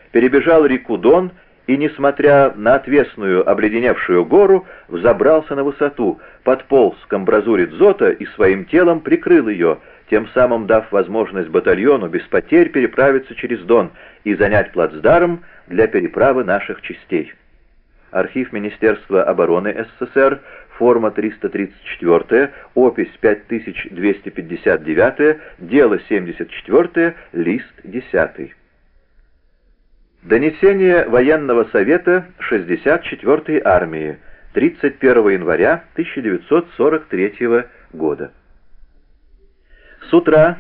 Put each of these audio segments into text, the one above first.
перебежал реку Дон и, несмотря на отвесную обледеневшую гору, взобрался на высоту, подполз к амбразуре дзота и своим телом прикрыл ее, тем самым дав возможность батальону без потерь переправиться через Дон и занять плацдарм для переправы наших частей. Архив Министерства обороны СССР, форма 334, опись 5259, дело 74, лист 10. Донесение военного совета 64-й армии 31 января 1943 года. С утра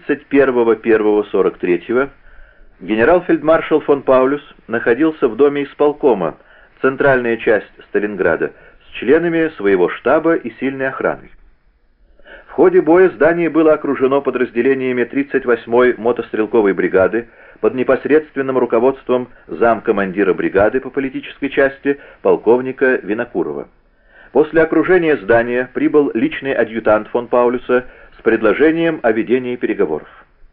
31.01.43 генерал-фельдмаршал фон Паулюс находился в доме исполкома, центральная часть Сталинграда, с членами своего штаба и сильной охраной. В ходе боя здание было окружено подразделениями 38-й мотострелковой бригады под непосредственным руководством замкомандира бригады по политической части полковника Винокурова. После окружения здания прибыл личный адъютант фон Паулюса с предложением о ведении переговоров.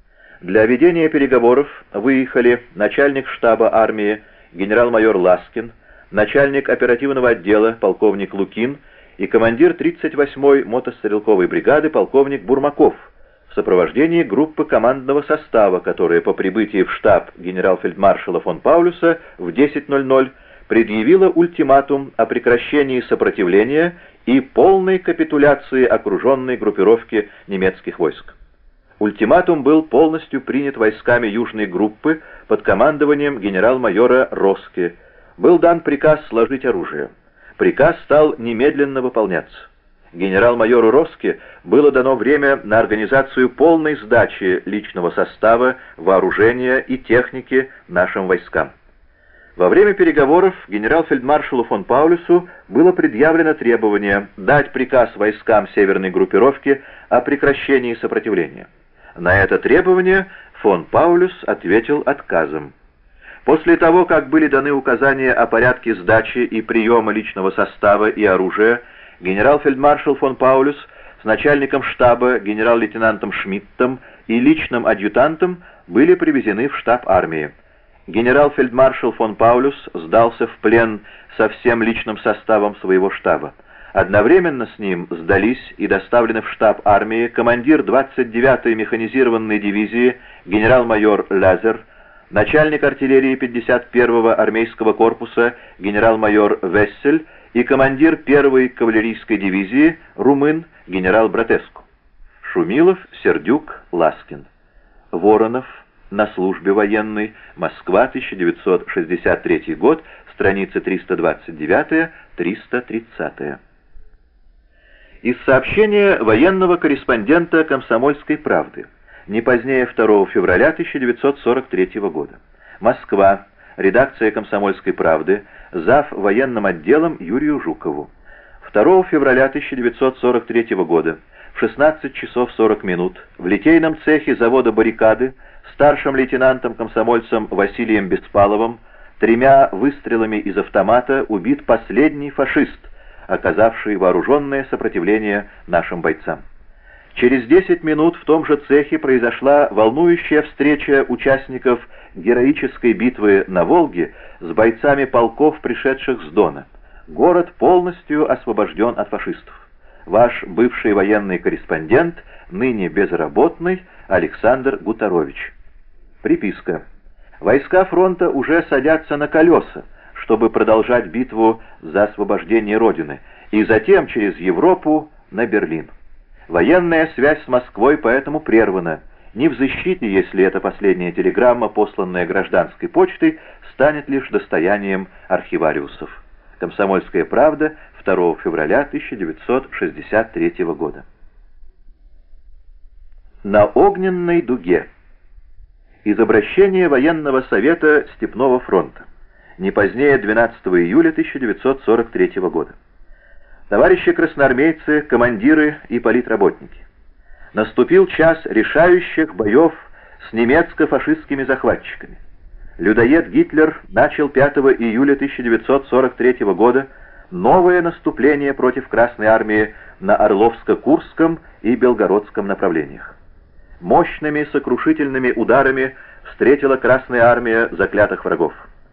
Для ведения переговоров выехали начальник штаба армии генерал-майор Ласкин, начальник оперативного отдела полковник Лукин и командир 38-й мотострелковой бригады полковник Бурмаков в сопровождении группы командного состава, которая по прибытии в штаб генерал-фельдмаршала фон Паулюса в 10:00 предъявила ультиматум о прекращении сопротивления и полной капитуляции окруженной группировки немецких войск. Ультиматум был полностью принят войсками южной группы под командованием генерал-майора Роске. Был дан приказ сложить оружие. Приказ стал немедленно выполняться. Генерал-майору Роске было дано время на организацию полной сдачи личного состава, вооружения и техники нашим войскам. Во время переговоров генерал-фельдмаршалу фон Паулюсу было предъявлено требование дать приказ войскам северной группировки о прекращении сопротивления. На это требование фон Паулюс ответил отказом. После того, как были даны указания о порядке сдачи и приема личного состава и оружия, генерал-фельдмаршал фон Паулюс с начальником штаба генерал-лейтенантом Шмидтом и личным адъютантом были привезены в штаб армии. Генерал-фельдмаршал фон Паулюс сдался в плен со всем личным составом своего штаба. Одновременно с ним сдались и доставлены в штаб армии командир 29-й механизированной дивизии генерал-майор Лазер, начальник артиллерии 51-го армейского корпуса генерал-майор Вессель и командир 1-й кавалерийской дивизии румын генерал Братеску. Шумилов, Сердюк, Ласкин. Воронов. На службе военной. Москва, 1963 год. Страницы 329-330. Из сообщения военного корреспондента «Комсомольской правды». Не позднее 2 февраля 1943 года. Москва. Редакция «Комсомольской правды». Зав. Военным отделом Юрию Жукову. 2 февраля 1943 года. В 16 часов 40 минут в литейном цехе завода «Баррикады» старшим лейтенантом-комсомольцем Василием Беспаловым 3 выстрелами из автомата убит последний фашист, оказавший вооруженное сопротивление нашим бойцам. Через 10 минут в том же цехе произошла волнующая встреча участников героической битвы на Волге с бойцами полков, пришедших с Дона. Город полностью освобожден от фашистов. Ваш бывший военный корреспондент, ныне безработный, Александр Гутарович. Приписка. Войска фронта уже садятся на колеса, чтобы продолжать битву за освобождение Родины, и затем через Европу на Берлин. Военная связь с Москвой поэтому прервана. Не в защите, если эта последняя телеграмма, посланная гражданской почтой, станет лишь достоянием архивариусов. Комсомольская правда, 2 февраля 1963 года. На огненной дуге. Из обращения военного совета Степного фронта. Не позднее 12 июля 1943 года. Товарищи красноармейцы, командиры и политработники. Наступил час решающих боев с немецко-фашистскими захватчиками. Людоед Гитлер начал 5 июля 1943 года новое наступление против Красной армии на Орловско-Курском и Белгородском направлениях. Мощными сокрушительными ударами встретила Красная Армия заклятых врагов.